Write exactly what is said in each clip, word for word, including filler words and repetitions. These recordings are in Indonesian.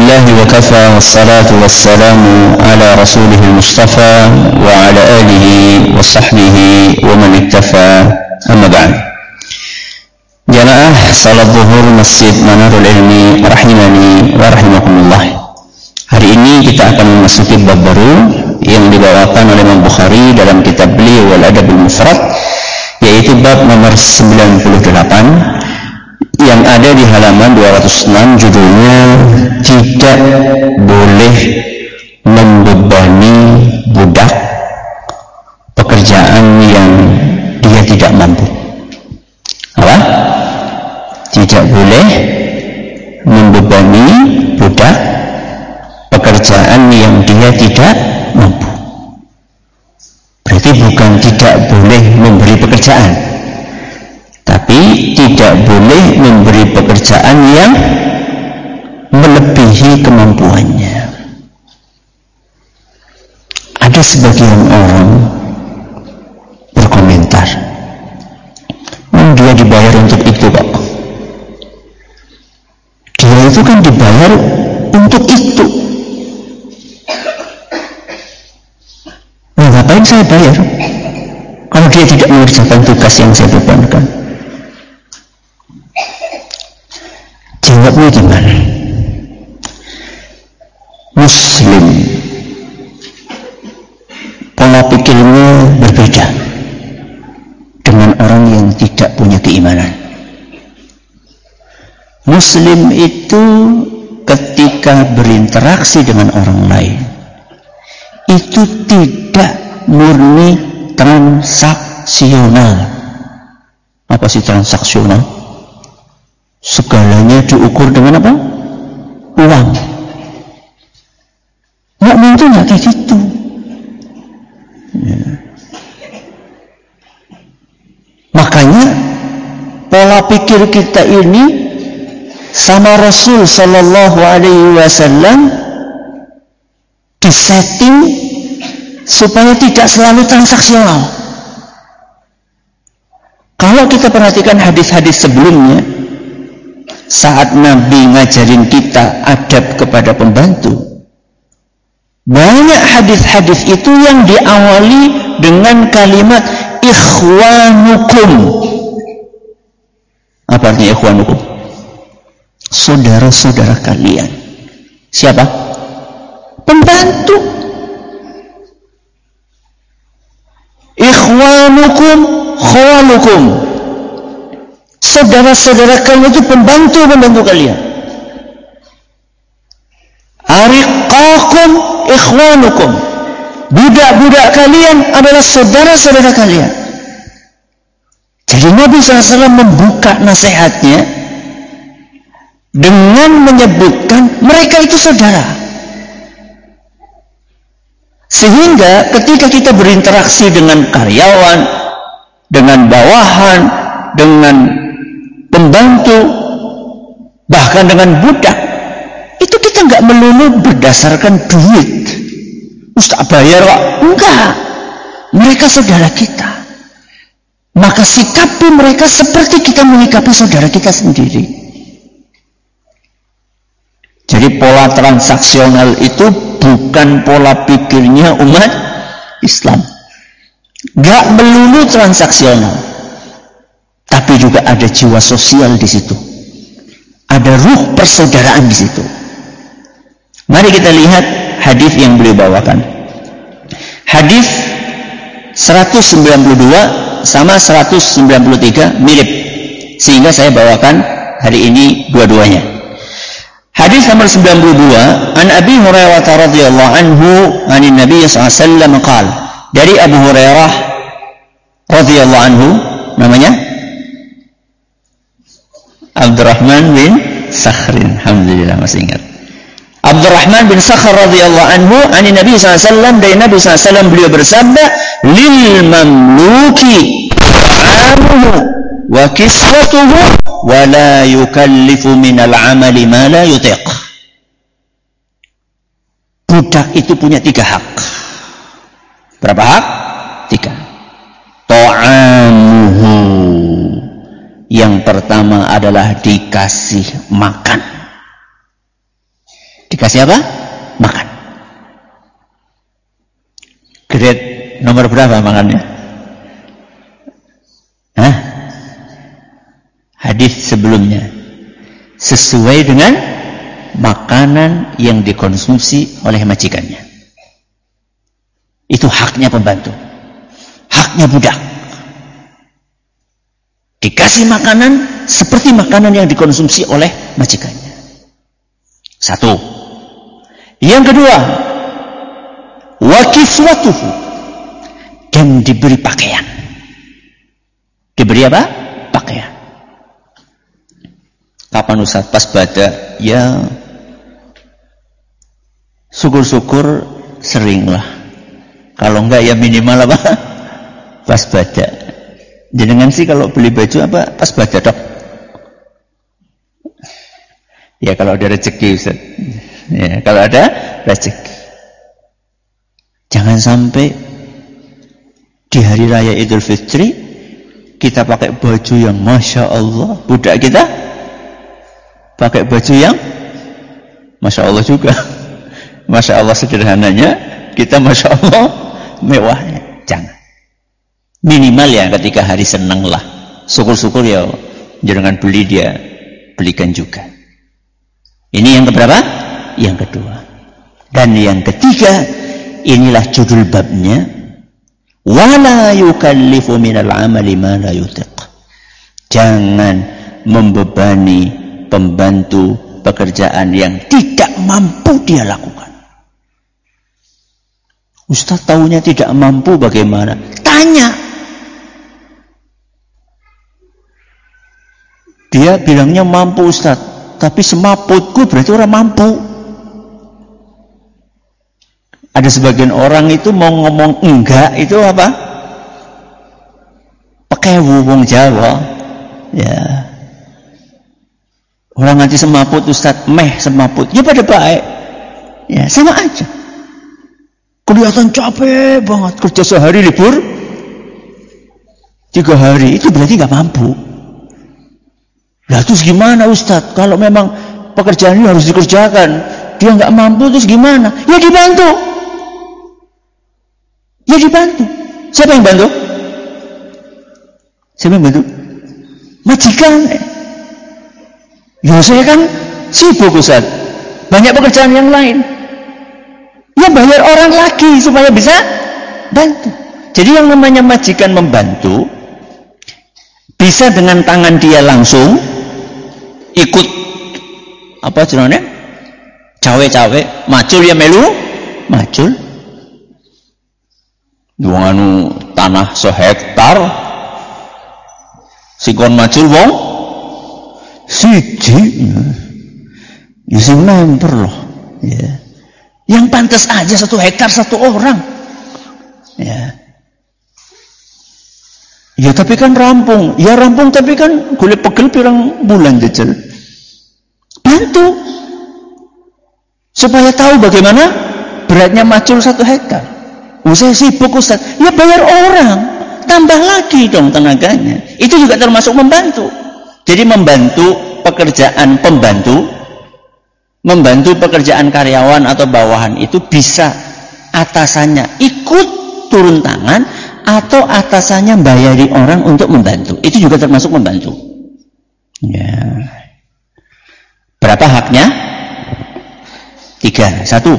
لله وكفى والصلاة والسلام على رسوله المصطفى وعلى آله وصحبه ومن اكتفى أما بعد. Jamaah salat zuhur Masjid Manarul Ilmi rahimani wa rahimakumullah. Hari ini kita akan memasuki bab baru yang dibawakan oleh Imam Bukhari dalam kitab beliau Al-Adabul Mufrad, yaitu bab nomor sembilan puluh delapan yang ada di halaman dua ratus enam, judulnya tidak boleh membebani budak pekerjaan yang dia tidak mampu. Apa? Tidak boleh membebani budak pekerjaan yang dia tidak mampu. Berarti bukan tidak boleh memberi pekerjaan, tapi tidak boleh memberi pekerjaan yang melebihi kemampuannya. Ada sebagian orang berkomentar, dia dibayar untuk itu kok. Dia itu kan dibayar untuk itu. Nah, ngapain saya bayar kalau dia tidak mengerjakan tugas yang saya bebankan? Jawabnya gimana? Muslim pola pikirnya berbeda dengan orang yang tidak punya keimanan. Muslim itu ketika berinteraksi dengan orang lain itu tidak murni transaksional. Apa sih transaksional? Segalanya diukur dengan apa? Uang. Mukmin itu nggak kayak gitu. Ya. Makanya pola pikir kita ini sama Rasul Sallallahu Alaihi Wasallam disetting supaya tidak selalu transaksional. Kalau kita perhatikan hadis-hadis sebelumnya, saat Nabi ngajarin kita adab kepada pembantu, banyak hadis-hadis itu yang diawali dengan kalimat ikhwanukum. Apa artinya ikhwanukum? Saudara-saudara kalian. Siapa? Pembantu. Ikhwanukum khawalukum. Saudara-saudara kalian itu pembantu-pembantu kalian. Ariqakum ikhwanukum. Budak-budak kalian adalah saudara-saudara kalian. Jadi Nabi shallallahu alaihi wasallam membuka nasihatnya dengan menyebutkan mereka itu saudara. Sehingga ketika kita berinteraksi dengan karyawan, dengan bawahan, dengan pembantu, bahkan dengan budak, itu kita nggak melulu berdasarkan duit. Ustaz bayar Pak? Enggak. Mereka saudara kita. Maka sikapi mereka seperti kita menyikapi saudara kita sendiri. Jadi pola transaksional itu bukan pola pikirnya umat Islam. Gak melulu transaksional, tapi juga ada jiwa sosial di situ. Ada ruh persaudaraan di situ. Mari kita lihat hadis yang beliau bawakan. Hadis seratus sembilan puluh dua sama seratus sembilan puluh tiga mirip, sehingga saya bawakan hari ini dua-duanya. Hadis nomor sembilan puluh dua, an Abi Hurairah radhiyallahu anhu, anin Nabi sallallahu alaihi wasallam qala, dari Abu Hurairah radhiyallahu anhu, namanya Abdurrahman bin Sakhrin. Alhamdulillah masih ingat. Abdurrahman bin Sakhr radhiyallahu anhu, anin Nabi sallallahu alaihi wasallam, dari Nabi sallallahu alaihi wasallam beliau bersabda, lil mamluki ta'amuhu wa kiswatuhu wa la yukallifu minal amali ma la yutiq. Budak itu punya tiga hak. Berapa hak? Tiga. Ta'amuhu, yang pertama adalah dikasih makan. Dikasih apa? Makan. Grade nomor berapa makannya? Hah? Hadis sebelumnya. Sesuai dengan makanan yang dikonsumsi oleh majikannya. Itu haknya pembantu. Haknya budak. Dikasih makanan seperti makanan yang dikonsumsi oleh majikannya. Satu. Yang kedua, wa kiswatuhu, dan diberi pakaian. Diberi apa? Pakaian. Kapan Ustaz? Pas bada? Ya, syukur-syukur seringlah. Kalau enggak ya minimal apa? Pas bada. Jenengan sih kalau beli baju apa? Pas bada dok. Ya kalau ada rezeki Ustaz. Ya kalau ada rezeki. Jangan sampai di hari raya Idul Fitri kita pakai baju yang Masya Allah. Budak kita pakai baju yang Masya Allah juga. Masya Allah sederhananya, kita Masya Allah mewahnya. Jangan. Minimal ya ketika hari senang lah. Syukur-syukur ya jangan beli, dia belikan juga. Ini yang keberapa? Yang kedua. Dan yang ketiga, inilah judul babnya, wala yukallifu minal amali ma la yutiq. Jangan membebani pembantu pekerjaan yang tidak mampu dia lakukan. Ustaz tahunya tidak mampu bagaimana? Tanya. Dia bilangnya mampu Ustaz, tapi semaputku berarti orang mampu. Ada sebagian orang itu mau ngomong enggak itu apa? Pakai wong Jawa. Ya. Orang nanti semaput Ustaz, meh semaput. Ya pada baik. Ya, sama aja. Kelihatan capek banget, kerja sehari libur tiga hari, itu berarti nggak mampu. Lah terus gimana Ustaz? Kalau memang pekerjaan ini harus dikerjakan, dia nggak mampu, terus gimana? Ya dibantu. Ya dibantu. Siapa yang bantu? Siapa yang bantu? Majikan. Ya saya kan sibuk Ustaz, banyak pekerjaan yang lain. Ya bayar orang lagi supaya bisa bantu. Jadi yang namanya majikan membantu bisa dengan tangan dia langsung ikut apa jenenge? Cawe-cawe, macul ya melu, macul. Wong anu tanah sehektar sikon macul wong siji. Ya sing member loh. Ya. Yang pantas aja satu hektar satu orang. Ya. Ya tapi kan rampung. Ya rampung tapi kan golek pegel pirang bulan jajal. Bantu. Supaya tahu bagaimana beratnya macul satu hektar. Oh, saya sibuk Ustaz. Ya bayar orang. Tambah lagi dong tenaganya. Itu juga termasuk membantu. Jadi membantu pekerjaan pembantu, membantu pekerjaan karyawan atau bawahan itu bisa atasannya ikut turun tangan atau atasannya bayari orang untuk membantu. Itu juga termasuk membantu. Ya. Berapa haknya? Tiga. Satu.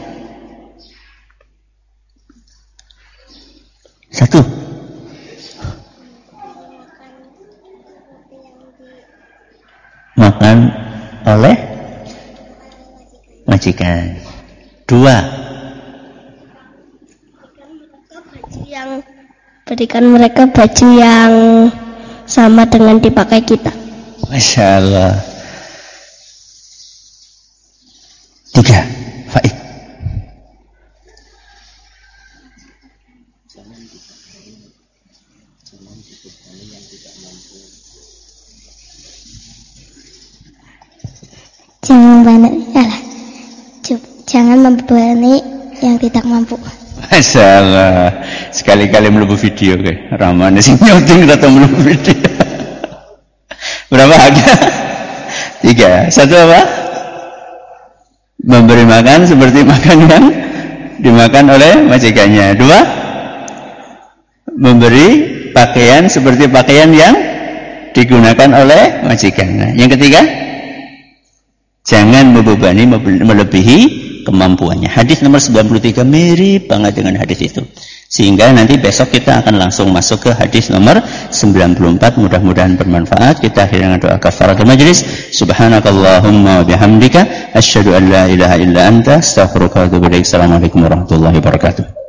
Satu. Makan oleh majikan. Dua. Baju yang berikan mereka baju yang sama dengan dipakai kita. Masya Allah. Tiga. Faid. Jangan banyak, alah, jangan membebani yang tidak mampu. Masya Allah. Sekali-kali melebu video ke ramane sing nyuting atau melebu video. Berapa harga? Tiga. Satu apa? memberi makan seperti makan yang dimakan oleh majikannya. Dua, memberi pakaian seperti pakaian yang digunakan oleh majikannya. Yang ketiga, jangan membebani melebihi kemampuannya. Hadis nomor sembilan puluh tiga mirip banget dengan hadis itu. Sehingga nanti besok kita akan langsung masuk ke hadis nomor sembilan puluh empat. Mudah-mudahan bermanfaat. Kita akhiri dengan doa kafaratul majlis. Subhanakallahumma wa bihamdika asyhadu an la ilaha illa anta astaghfiruka wa atubu ilaik. Assalamualaikum warahmatullahi wabarakatuh.